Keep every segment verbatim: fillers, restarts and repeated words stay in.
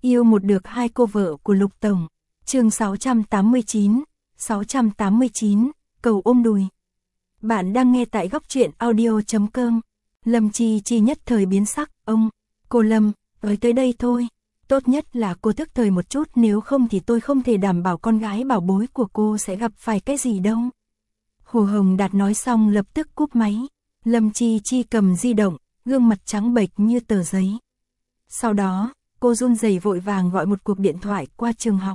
Yêu một được hai cô vợ của Lục Tổng. Chương sáu trăm tám mươi chín, sáu trăm tám mươi chín, cầu ôm đùi. Bạn đang nghe tại góc truyện audio chấm com. Lâm Chi Chi nhất thời biến sắc, ông, cô Lâm, nói tới đây thôi. Tốt nhất là cô thức thời một chút, nếu không thì tôi không thể đảm bảo con gái bảo bối của cô sẽ gặp phải cái gì đâu. Hồ Hồng Đạt nói xong lập tức cúp máy. Lâm Chi Chi cầm di động, gương mặt trắng bệch như tờ giấy. Sau đó, cô run rẩy vội vàng gọi một cuộc điện thoại qua trường học.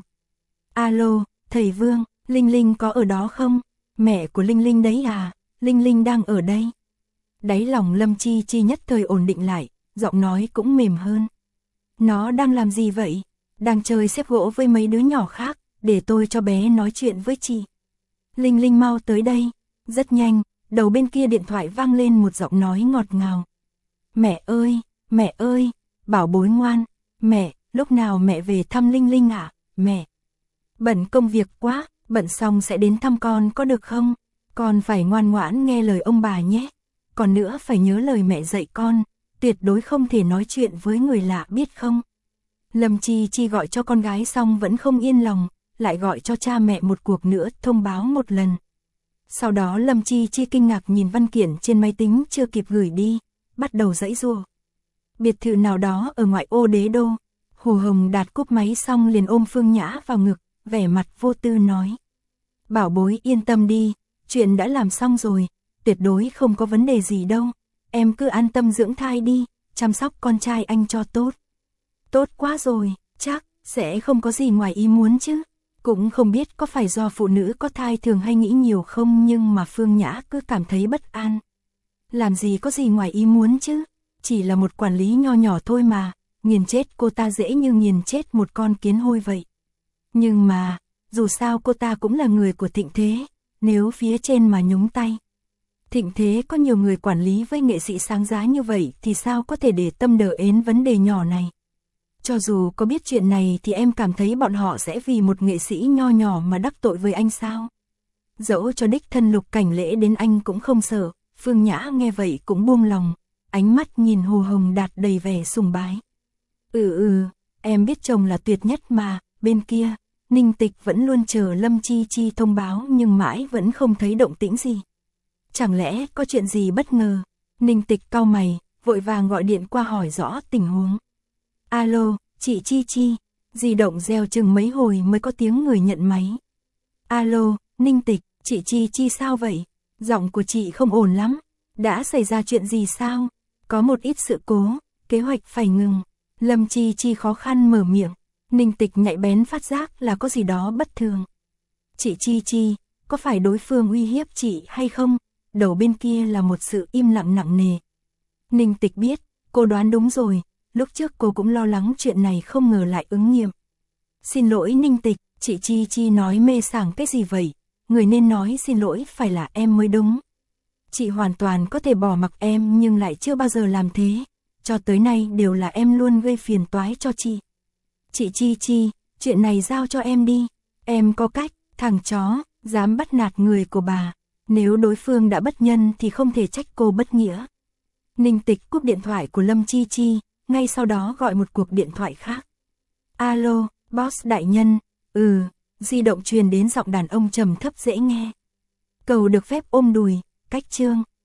Alo, thầy Vương, Linh Linh có ở đó không? Mẹ của Linh Linh đấy à? Linh Linh đang ở đây. Đáy lòng Lâm Chi Chi nhất thời ổn định lại, giọng nói cũng mềm hơn. Nó đang làm gì vậy? Đang chơi xếp gỗ với mấy đứa nhỏ khác, để tôi cho bé nói chuyện với chị. Linh Linh mau tới đây. Rất nhanh, đầu bên kia điện thoại vang lên một giọng nói ngọt ngào. Mẹ ơi, mẹ ơi, bảo bối ngoan. Mẹ, lúc nào mẹ về thăm Linh Linh ạ? À? Mẹ. Bận công việc quá, bận xong sẽ đến thăm con có được không? Con phải ngoan ngoãn nghe lời ông bà nhé. Còn nữa phải nhớ lời mẹ dạy con, tuyệt đối không thể nói chuyện với người lạ biết không? Lâm Chi Chi gọi cho con gái xong vẫn không yên lòng, lại gọi cho cha mẹ một cuộc nữa thông báo một lần. Sau đó Lâm Chi Chi kinh ngạc nhìn văn kiện trên máy tính chưa kịp gửi đi, bắt đầu giãy giụa. Biệt thự nào đó ở ngoại ô Đế Đô. Hồ Hồng Đạt cúp máy xong liền ôm Phương Nhã vào ngực, vẻ mặt vô tư nói. Bảo bối yên tâm đi, chuyện đã làm xong rồi, tuyệt đối không có vấn đề gì đâu. Em cứ an tâm dưỡng thai đi, chăm sóc con trai anh cho tốt. Tốt quá rồi, chắc sẽ không có gì ngoài ý muốn chứ. Cũng không biết có phải do phụ nữ có thai thường hay nghĩ nhiều không, nhưng mà Phương Nhã cứ cảm thấy bất an. Làm gì có gì ngoài ý muốn chứ, chỉ là một quản lý nho nhỏ thôi mà, nghiền chết cô ta dễ như nghiền chết một con kiến hôi vậy. Nhưng mà, dù sao cô ta cũng là người của Thịnh Thế, nếu phía trên mà nhúng tay. Thịnh Thế có nhiều người quản lý với nghệ sĩ sáng giá như vậy thì sao có thể để tâm đờ ến vấn đề nhỏ này. Cho dù có biết chuyện này thì em cảm thấy bọn họ sẽ vì một nghệ sĩ nho nhỏ mà đắc tội với anh sao? Dẫu cho đích thân Lục Cảnh Lễ đến anh cũng không sợ. Phương Nhã nghe vậy cũng buông lòng, ánh mắt nhìn Hồ Hồng Đạt đầy vẻ sùng bái. Ừ ừ, em biết chồng là tuyệt nhất mà. Bên kia, Ninh Tịch vẫn luôn chờ Lâm Chi Chi thông báo nhưng mãi vẫn không thấy động tĩnh gì. Chẳng lẽ có chuyện gì bất ngờ? Ninh Tịch cau mày, vội vàng gọi điện qua hỏi rõ tình huống. Alo, chị Chi Chi. Di động reo chừng mấy hồi mới có tiếng người nhận máy. Alo, Ninh Tịch, chị Chi Chi sao vậy? Giọng của chị không ổn lắm. Đã xảy ra chuyện gì sao? Có một ít sự cố, kế hoạch phải ngừng. Lâm Chi Chi khó khăn mở miệng. Ninh Tịch nhạy bén phát giác là có gì đó bất thường. Chị Chi Chi, có phải đối phương uy hiếp chị hay không? Đầu bên kia là một sự im lặng nặng nề. Ninh Tịch biết, cô đoán đúng rồi. Lúc trước cô cũng lo lắng chuyện này không ngờ lại ứng nghiệm. Xin lỗi Ninh Tịch, chị Chi Chi nói mê sảng cái gì vậy? Người nên nói xin lỗi phải là em mới đúng. Chị hoàn toàn có thể bỏ mặc em nhưng lại chưa bao giờ làm thế. Cho tới nay đều là em luôn gây phiền toái cho chị. Chị Chi Chi, chuyện này giao cho em đi. Em có cách, thằng chó, dám bắt nạt người của bà. Nếu đối phương đã bất nhân thì không thể trách cô bất nghĩa. Ninh Tịch cúp điện thoại của Lâm Chi Chi, ngay sau đó gọi một cuộc điện thoại khác. Alo, boss đại nhân. Ừ, di động truyền đến giọng đàn ông trầm thấp dễ nghe. Cầu được phép ôm đùi, cách chương.